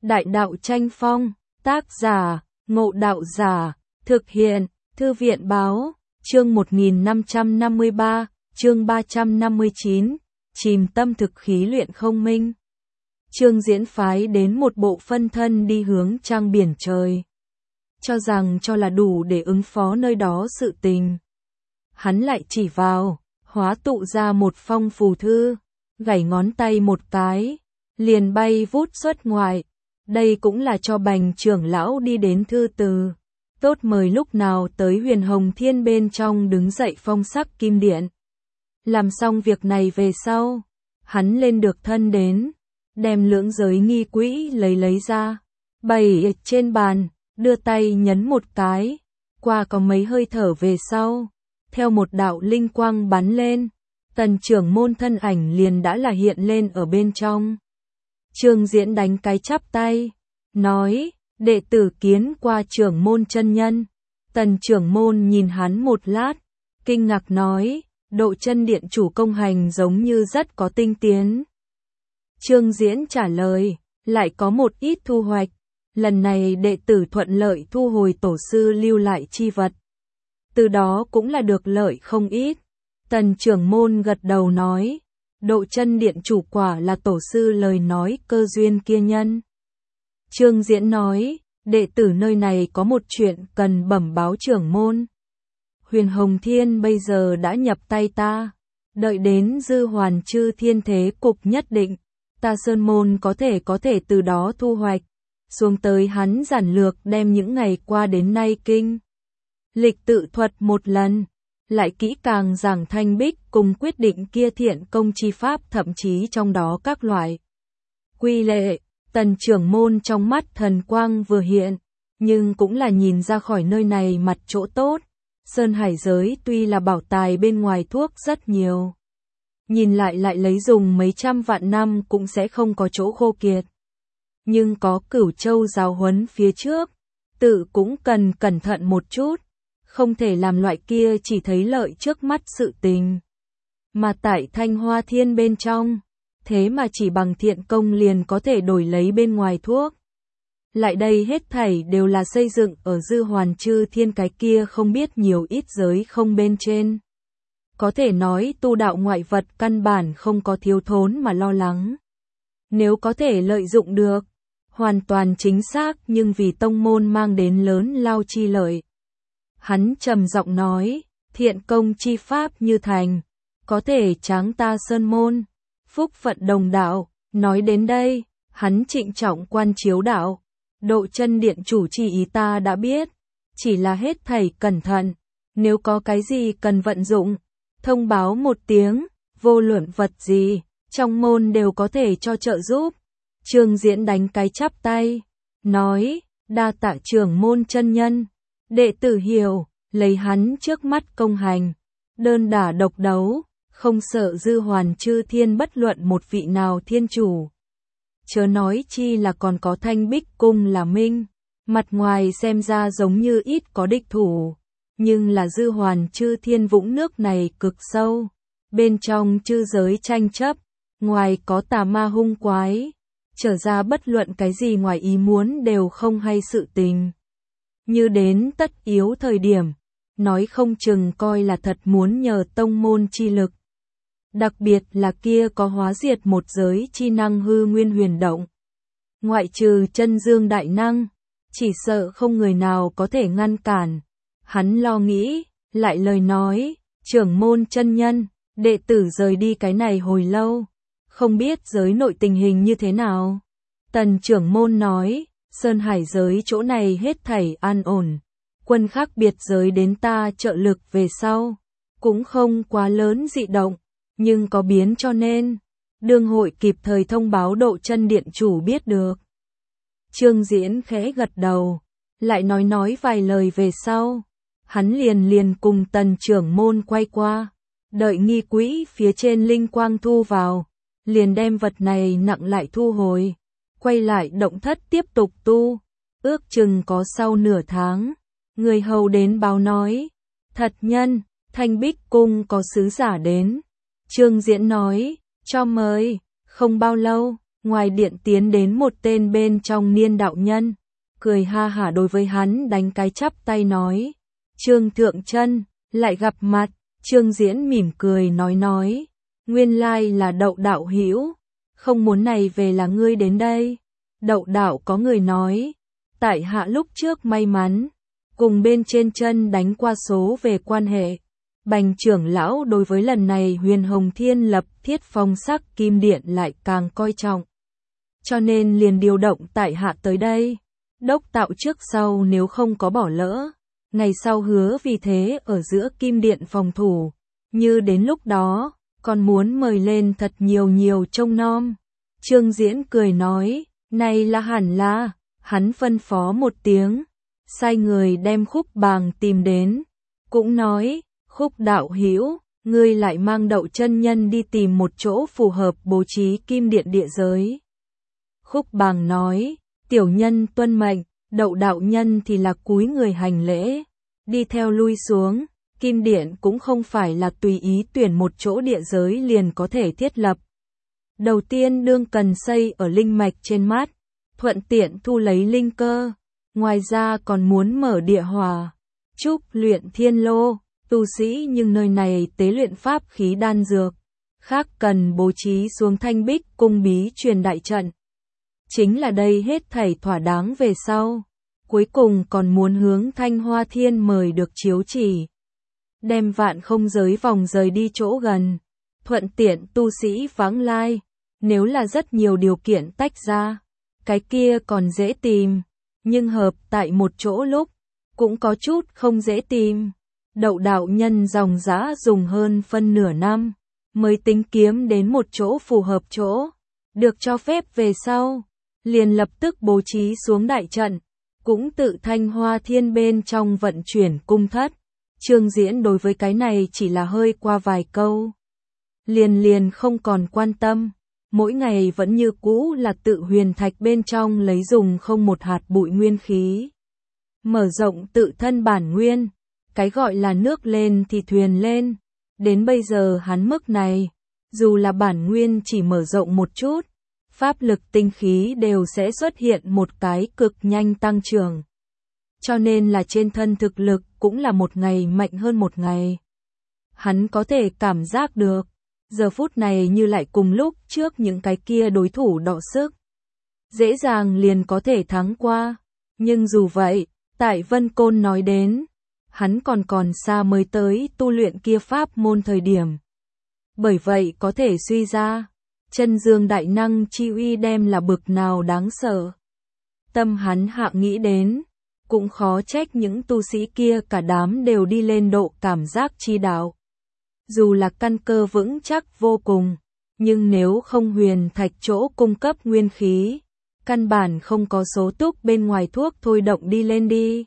Đại đạo tranh phong, tác giả, Ngộ Đạo Giả, thực hiện, Thư viện báo, chương 1553, chương 359, chìm tâm thực khí luyện không minh. Trương Diễn phái đến một bộ phân thân đi hướng trang biển trời. Cho là đủ để ứng phó nơi đó sự tình. Hắn lại chỉ vào, hóa tụ ra một phong phù thư, gảy ngón tay một cái, liền bay vút xuất ngoại. Đây cũng là cho Bành trưởng lão đi đến thư từ. Tốt mời lúc nào tới Huyền Hồng Thiên bên trong đứng dậy phong sắc kim điện. Làm xong việc này về sau, hắn lên được thân đến, đem lưỡng giới nghi quỹ lấy ra, bày trên bàn, đưa tay nhấn một cái, qua có mấy hơi thở về sau, theo một đạo linh quang bắn lên, Tần trưởng môn thân ảnh liền đã là hiện lên ở bên trong. Trương Diễn đánh cái chắp tay, nói, đệ tử kiến qua trưởng môn chân nhân. Tần trưởng môn nhìn hắn một lát, kinh ngạc nói, Độ Chân điện chủ công hành giống như rất có tinh tiến. Trương Diễn trả lời, lại có một ít thu hoạch, lần này đệ tử thuận lợi thu hồi tổ sư lưu lại chi vật. Từ đó cũng là được lợi không ít. Tần trưởng môn gật đầu nói, Độ Chân điện chủ quả là tổ sư lời nói cơ duyên kia nhân. Trương Diễn nói, đệ tử nơi này có một chuyện cần bẩm báo trưởng môn. Huyền Hồng Thiên bây giờ đã nhập tay ta, đợi đến dư hoàn chư thiên thế cục nhất định, ta sơn môn có thể từ đó thu hoạch. Xuống tới hắn giản lược đem những ngày qua đến nay kinh lịch tự thuật một lần, lại kỹ càng giảng thanh bích cùng quyết định kia thiện công chi pháp, thậm chí trong đó các loại quy lệ. Tần trưởng môn trong mắt thần quang vừa hiện, nhưng cũng là nhìn ra khỏi nơi này mặt chỗ tốt. Sơn Hải giới tuy là bảo tài bên ngoài thuốc rất nhiều, nhìn lại lấy dùng mấy trăm vạn năm cũng sẽ không có chỗ khô kiệt. Nhưng có Cửu Châu giáo huấn phía trước, tự cũng cần cẩn thận một chút, không thể làm loại kia chỉ thấy lợi trước mắt sự tình. Mà tại Thanh Hoa Thiên bên trong, thế mà chỉ bằng thiện công liền có thể đổi lấy bên ngoài thuốc. Lại đây hết thảy đều là xây dựng ở dư hoàn chư thiên cái kia không biết nhiều ít giới không bên trên. Có thể nói tu đạo ngoại vật căn bản không có thiếu thốn mà lo lắng. Nếu có thể lợi dụng được, hoàn toàn chính xác, nhưng vì tông môn mang đến lớn lao chi lợi. Hắn trầm giọng nói, thiện công chi pháp như thành, có thể tráng ta sơn môn, phúc phận đồng đạo. Nói đến đây, hắn trịnh trọng quan chiếu đạo, Độ Chân điện chủ chỉ ý ta đã biết, chỉ là hết thảy cẩn thận, nếu có cái gì cần vận dụng, thông báo một tiếng, vô luận vật gì, trong môn đều có thể cho trợ giúp. Trương Diễn đánh cái chắp tay, nói, đa tạ trưởng môn chân nhân, đệ tử hiểu, lấy hắn trước mắt công hành, đơn đả độc đấu, không sợ dư hoàn chư thiên bất luận một vị nào thiên chủ. Chớ nói chi là còn có Thanh Bích cung là minh, mặt ngoài xem ra giống như ít có địch thủ, nhưng là dư hoàn chư thiên vũng nước này cực sâu, bên trong chư giới tranh chấp, ngoài có tà ma hung quái, trở ra bất luận cái gì ngoài ý muốn đều không hay sự tình. Như đến tất yếu thời điểm, nói không chừng coi là thật muốn nhờ tông môn chi lực. Đặc biệt là kia có hóa diệt một giới chi năng hư nguyên huyền động. Ngoại trừ chân dương đại năng, chỉ sợ không người nào có thể ngăn cản. Hắn lo nghĩ, lại lời nói, trưởng môn chân nhân, đệ tử rời đi cái này hồi lâu, không biết giới nội tình hình như thế nào. Tần trưởng môn nói, Sơn Hải giới chỗ này hết thảy an ổn, quân khác biệt giới đến ta trợ lực về sau, cũng không quá lớn dị động, nhưng có biến cho nên, đương hội kịp thời thông báo Độ Chân điện chủ biết được. Trương Diễn khẽ gật đầu, lại nói vài lời về sau, hắn liền cùng tần trưởng môn quay qua, đợi nghi quỹ phía trên linh quang thu vào, liền đem vật này nặng lại thu hồi, quay lại động thất tiếp tục tu, ước chừng có sau nửa tháng, người hầu đến báo nói, thật nhân, Thanh Bích cung có sứ giả đến. Trương Diễn nói, cho mời, không bao lâu, Ngoài điện tiến đến một tên bên trong Niên đạo nhân, cười ha hả đối với hắn đánh cái chắp tay nói. Trương Thượng Chân, lại gặp mặt. Trương Diễn mỉm cười nói. Nguyên lai là Đậu đạo hữu, không muốn này về là ngươi đến đây. Đậu đạo có người nói, tại hạ lúc trước may mắn, cùng bên trên chân đánh qua số về quan hệ. Bành trưởng lão đối với lần này Huyền Hồng Thiên lập Thiết Phong Sắc Kim Điện lại càng coi trọng. Cho nên liền điều động tại hạ tới đây. Đốc tạo trước sau nếu không có bỏ lỡ, ngày sau hứa vì thế ở giữa Kim Điện phòng thủ, như đến lúc đó, còn muốn mời lên thật nhiều trông nom. Trương Diễn cười nói, này là hẳn là, hắn phân phó một tiếng, sai người đem Khúc Bàng tìm đến, cũng nói, Khúc đạo hữu, ngươi lại mang Đậu chân nhân đi tìm một chỗ phù hợp bố trí Kim Điện địa giới. Khúc Bàng nói, tiểu nhân tuân mệnh, Đậu đạo nhân thì là cúi người hành lễ, đi theo lui xuống. Kim Điện cũng không phải là tùy ý tuyển một chỗ địa giới liền có thể thiết lập. Đầu tiên đương cần xây ở linh mạch trên mát, thuận tiện thu lấy linh cơ. Ngoài ra còn muốn mở địa hòa, trúc luyện thiên lô, tu sĩ nhưng nơi này tế luyện pháp khí đan dược. Khác cần bố trí xuống Thanh Bích cung bí truyền đại trận. Chính là đây hết thảy thỏa đáng về sau. Cuối cùng còn muốn hướng Thanh Hoa Thiên mời được chiếu chỉ. Đem Vạn Không giới vòng rời đi chỗ gần, thuận tiện tu sĩ vãng lai. Nếu là rất nhiều điều kiện tách ra, cái kia còn dễ tìm, nhưng hợp tại một chỗ lúc, cũng có chút không dễ tìm. Đậu đạo nhân dòng dã dùng hơn phân nửa năm, mới tính kiếm đến một chỗ phù hợp chỗ, được cho phép về sau, liền lập tức bố trí xuống đại trận, cũng tự Thanh Hoa Thiên bên trong vận chuyển cung thất. Trương Diễn đối với cái này chỉ là hơi qua vài câu. Liền không còn quan tâm, mỗi ngày vẫn như cũ là tự huyền thạch bên trong lấy dùng không một hạt bụi nguyên khí. Mở rộng tự thân bản nguyên, cái gọi là nước lên thì thuyền lên. Đến bây giờ hắn mức này, dù là bản nguyên chỉ mở rộng một chút, pháp lực tinh khí đều sẽ xuất hiện một cái cực nhanh tăng trưởng. Cho nên là trên thân thực lực cũng là một ngày mạnh hơn một ngày. Hắn có thể cảm giác được, giờ phút này như lại cùng lúc trước những cái kia đối thủ đọ sức. Dễ dàng liền có thể thắng qua, nhưng dù vậy, tại Vân Côn nói đến, hắn còn xa mới tới tu luyện kia pháp môn thời điểm. Bởi vậy có thể suy ra, chân dương đại năng chi uy đem là bực nào đáng sợ. Tâm hắn hạ nghĩ đến, cũng khó trách những tu sĩ kia cả đám đều đi lên độ cảm giác chi đạo. Dù là căn cơ vững chắc vô cùng, nhưng nếu không huyền thạch chỗ cung cấp nguyên khí, căn bản không có số túc bên ngoài thuốc thôi động đi lên đi.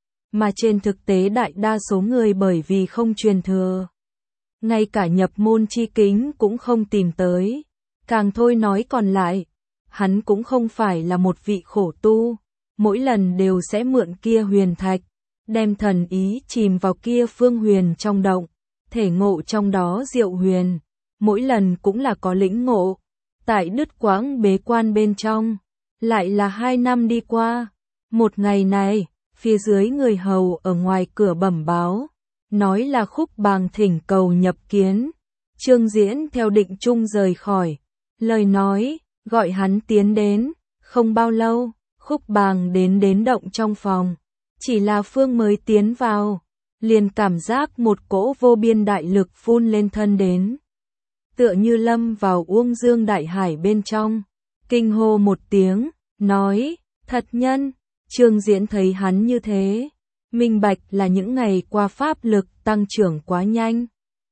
Mà trên thực tế đại đa số người bởi vì không truyền thừa, ngay cả nhập môn chi kính cũng không tìm tới. Càng thôi nói còn lại, hắn cũng không phải là một vị khổ tu, mỗi lần đều sẽ mượn kia huyền thạch, đem thần ý chìm vào kia phương huyền trong động, thể ngộ trong đó diệu huyền, mỗi lần cũng là có lĩnh ngộ. Tại đứt quãng bế quan bên trong, lại là 2 năm đi qua. Một ngày này, phía dưới người hầu ở ngoài cửa bẩm báo, nói là Khúc Bàng thỉnh cầu nhập kiến. Trương Diễn theo định chung rời khỏi, lời nói, gọi hắn tiến đến. Không bao lâu, Khúc Bàng đến động trong phòng, chỉ là phương mới tiến vào, liền cảm giác một cỗ vô biên đại lực phun lên thân đến. Tựa như lâm vào uông dương đại hải bên trong, kinh hô một tiếng, nói, thật nhân. Trương Diễn thấy hắn như thế, minh bạch là những ngày qua pháp lực tăng trưởng quá nhanh.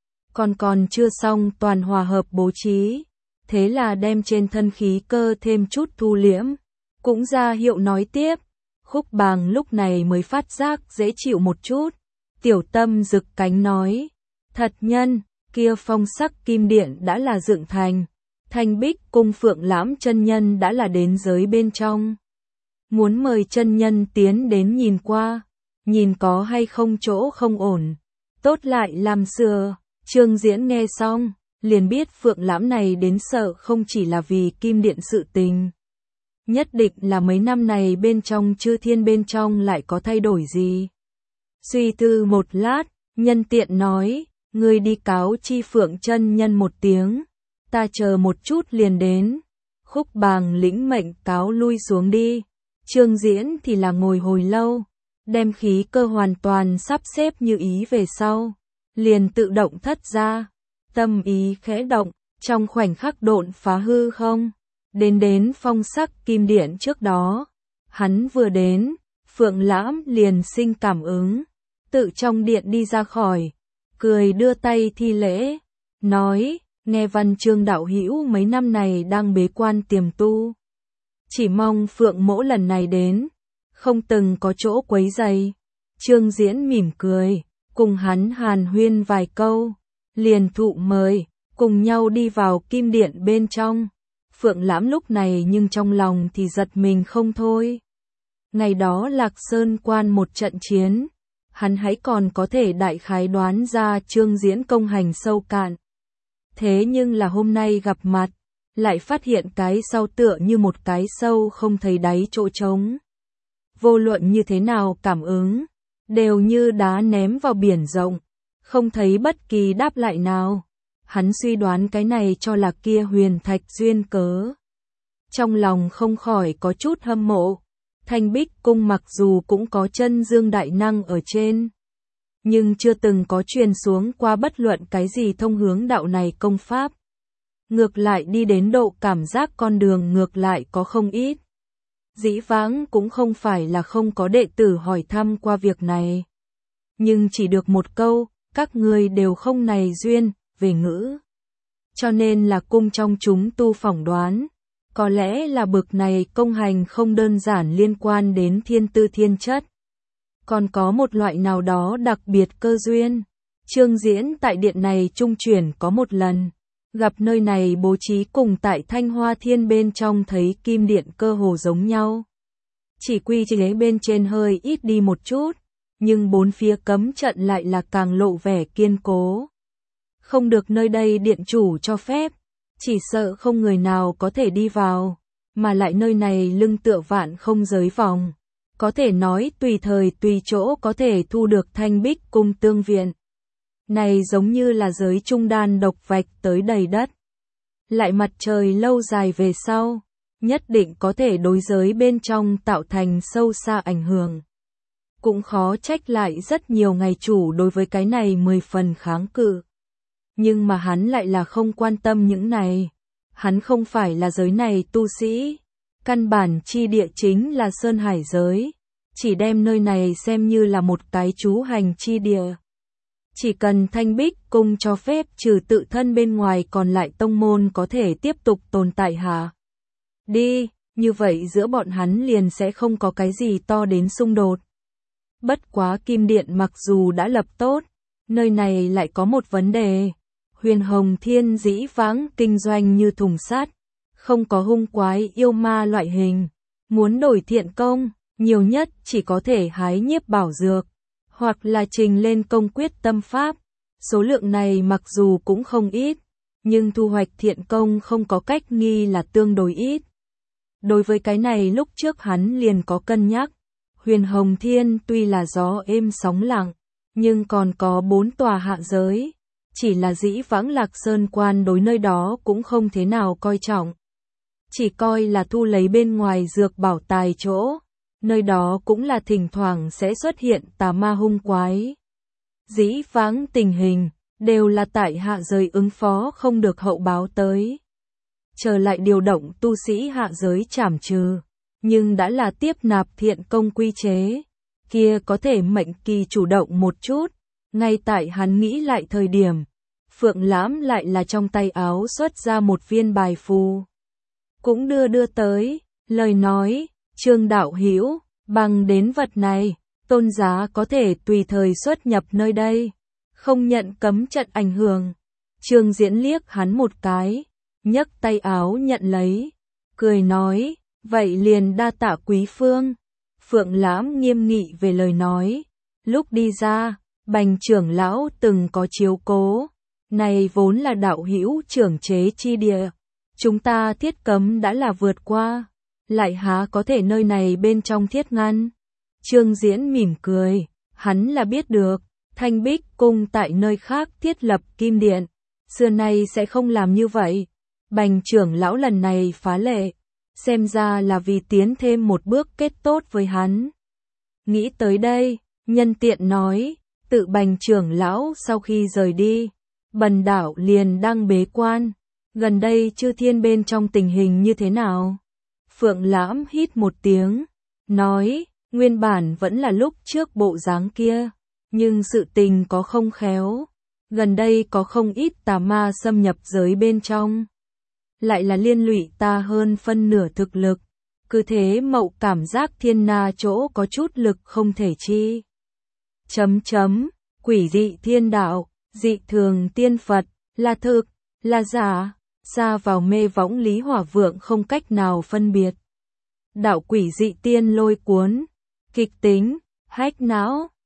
Còn chưa xong toàn hòa hợp bố trí, thế là đem trên thân khí cơ thêm chút thu liễm, cũng ra hiệu nói tiếp. Khúc Bàng lúc này mới phát giác dễ chịu một chút, tiểu tâm rực cánh nói, thật nhân, kia phong sắc kim điện đã là dựng thành, Thanh Bích cung Phượng Lãm chân nhân đã là đến giới bên trong. Muốn mời chân nhân tiến đến nhìn qua, nhìn có hay không chỗ không ổn, tốt lại làm sửa. Trương Diễn nghe xong, liền biết Phượng Lãm này đến sợ không chỉ là vì kim điện sự tình. Nhất định là mấy năm này bên trong Chư Thiên bên trong lại có thay đổi gì. Suy tư một lát, nhân tiện nói, ngươi đi cáo chi Phượng chân nhân một tiếng, ta chờ một chút liền đến. Khúc Bàng lĩnh mệnh cáo lui xuống đi. Trương Diễn thì là ngồi hồi lâu, đem khí cơ hoàn toàn sắp xếp như ý về sau, liền tự động thất ra. Tâm ý khẽ động, trong khoảnh khắc độn phá hư không, đến phong sắc kim điện trước đó. Hắn vừa đến, Phượng Lãm liền sinh cảm ứng, tự trong điện đi ra khỏi, cười đưa tay thi lễ, nói, nghe văn Trương đạo hữu mấy năm này đang bế quan tiềm tu. Chỉ mong Phượng mỗ lần này đến, không từng có chỗ quấy rầy. Trương Diễn mỉm cười, cùng hắn hàn huyên vài câu, liền thụ mời, cùng nhau đi vào kim điện bên trong. Phượng Lãm lúc này nhưng trong lòng thì giật mình không thôi. Ngày đó Lạc Sơn quan một trận chiến, hắn hãy còn có thể đại khái đoán ra Trương Diễn công hành sâu cạn. Thế nhưng là hôm nay gặp mặt, lại phát hiện cái sau tựa như một cái sâu không thấy đáy chỗ trống. Vô luận như thế nào cảm ứng, đều như đá ném vào biển rộng, không thấy bất kỳ đáp lại nào. Hắn suy đoán cái này cho là kia huyền thạch duyên cớ. Trong lòng không khỏi có chút hâm mộ. Thanh Bích Cung mặc dù cũng có chân dương đại năng ở trên, nhưng chưa từng có truyền xuống qua bất luận cái gì thông hướng đạo này công pháp. Ngược lại đi đến độ cảm giác con đường ngược lại có không ít. Dĩ vãng cũng không phải là không có đệ tử hỏi thăm qua việc này. Nhưng chỉ được một câu, các người đều không này duyên, về ngữ. Cho nên là cung trong chúng tu phỏng đoán. Có lẽ là bực này công hành không đơn giản liên quan đến thiên tư thiên chất. Còn có một loại nào đó đặc biệt cơ duyên. Trương Diễn tại điện này trung chuyển có một lần. Gặp nơi này bố trí cùng tại Thanh Hoa Thiên bên trong thấy kim điện cơ hồ giống nhau. Chỉ quy chế bên trên hơi ít đi một chút, nhưng bốn phía cấm trận lại là càng lộ vẻ kiên cố. Không được nơi đây điện chủ cho phép, chỉ sợ không người nào có thể đi vào, mà lại nơi này lưng tựa vạn không giới vòng. Có thể nói tùy thời tùy chỗ có thể thu được Thanh Bích Cung tương viện. Này giống như là giới trung đan độc vạch tới đầy đất. Lại mặt trời lâu dài về sau, nhất định có thể đối giới bên trong tạo thành sâu xa ảnh hưởng. Cũng khó trách lại rất nhiều ngày chủ đối với cái này 10 phần kháng cự. Nhưng mà hắn lại là không quan tâm những này. Hắn không phải là giới này tu sĩ. Căn bản chi địa chính là Sơn Hải giới. Chỉ đem nơi này xem như là một cái trú hành chi địa. Chỉ cần Thanh Bích Cung cho phép trừ tự thân bên ngoài còn lại tông môn có thể tiếp tục tồn tại hả? Đi, như vậy giữa bọn hắn liền sẽ không có cái gì to đến xung đột. Bất quá Kim Điện mặc dù đã lập tốt, nơi này lại có một vấn đề. Huyền Hồng Thiên dĩ vãng kinh doanh như thùng sắt, không có hung quái yêu ma loại hình. Muốn đổi thiện công, nhiều nhất chỉ có thể hái nhiếp bảo dược, hoặc là trình lên công quyết tâm pháp. Số lượng này mặc dù cũng không ít, nhưng thu hoạch thiện công không có cách nghi là tương đối ít. Đối với cái này lúc trước hắn liền có cân nhắc. Huyền Hồng Thiên tuy là gió êm sóng lặng, nhưng còn có 4 tòa hạ giới. Chỉ là dĩ vãng Lạc Sơn quan đối nơi đó cũng không thế nào coi trọng. Chỉ coi là thu lấy bên ngoài dược bảo tài chỗ. Nơi đó cũng là thỉnh thoảng sẽ xuất hiện tà ma hung quái. Dĩ vãng tình hình, đều là tại hạ giới ứng phó không được hậu báo tới. Trở lại điều động tu sĩ hạ giới trảm trừ, nhưng đã là tiếp nạp thiện công quy chế. Kia có thể mệnh kỳ chủ động một chút, ngay tại hắn nghĩ lại thời điểm. Phượng Lãm lại là trong tay áo xuất ra một viên bài phù. Cũng đưa tới, lời nói, Trương đạo hữu, bằng đến vật này, tôn giá có thể tùy thời xuất nhập nơi đây, không nhận cấm trận ảnh hưởng. Trương Diễn liếc hắn một cái, nhấc tay áo nhận lấy, cười nói, vậy liền đa tạ quý phương. Phượng Lãm nghiêm nghị về lời nói, lúc đi ra, Bành trưởng lão từng có chiếu cố, Này vốn là đạo hữu trưởng chế chi địa. Chúng ta thiết cấm đã là vượt qua. Lại há có thể nơi này bên trong thiết ngăn. Trương Diễn mỉm cười. Hắn là biết được. Thanh Bích Cung tại nơi khác thiết lập kim điện. Xưa nay sẽ không làm như vậy. Bành trưởng lão lần này phá lệ. Xem ra là vì tiến thêm một bước kết tốt với hắn. Nghĩ tới đây, nhân tiện nói, tự Bành trưởng lão sau khi rời đi, Bần đạo liền đang bế quan. Gần đây Chư Thiên bên trong tình hình như thế nào? Phượng Lãm hít một tiếng, nói, nguyên bản vẫn là lúc trước bộ dáng kia, nhưng sự tình có không khéo. Gần đây có không ít tà ma xâm nhập giới bên trong. Lại là liên lụy ta hơn phân nửa thực lực. Cứ thế mậu cảm giác thiên na chỗ có chút lực không thể chi. Quỷ dị thiên đạo, dị thường tiên Phật, là thực, là giả, xa vào mê võng Lý Hỏa Vượng không cách nào phân biệt. Đạo quỷ dị tiên lôi cuốn, kịch tính, hách não.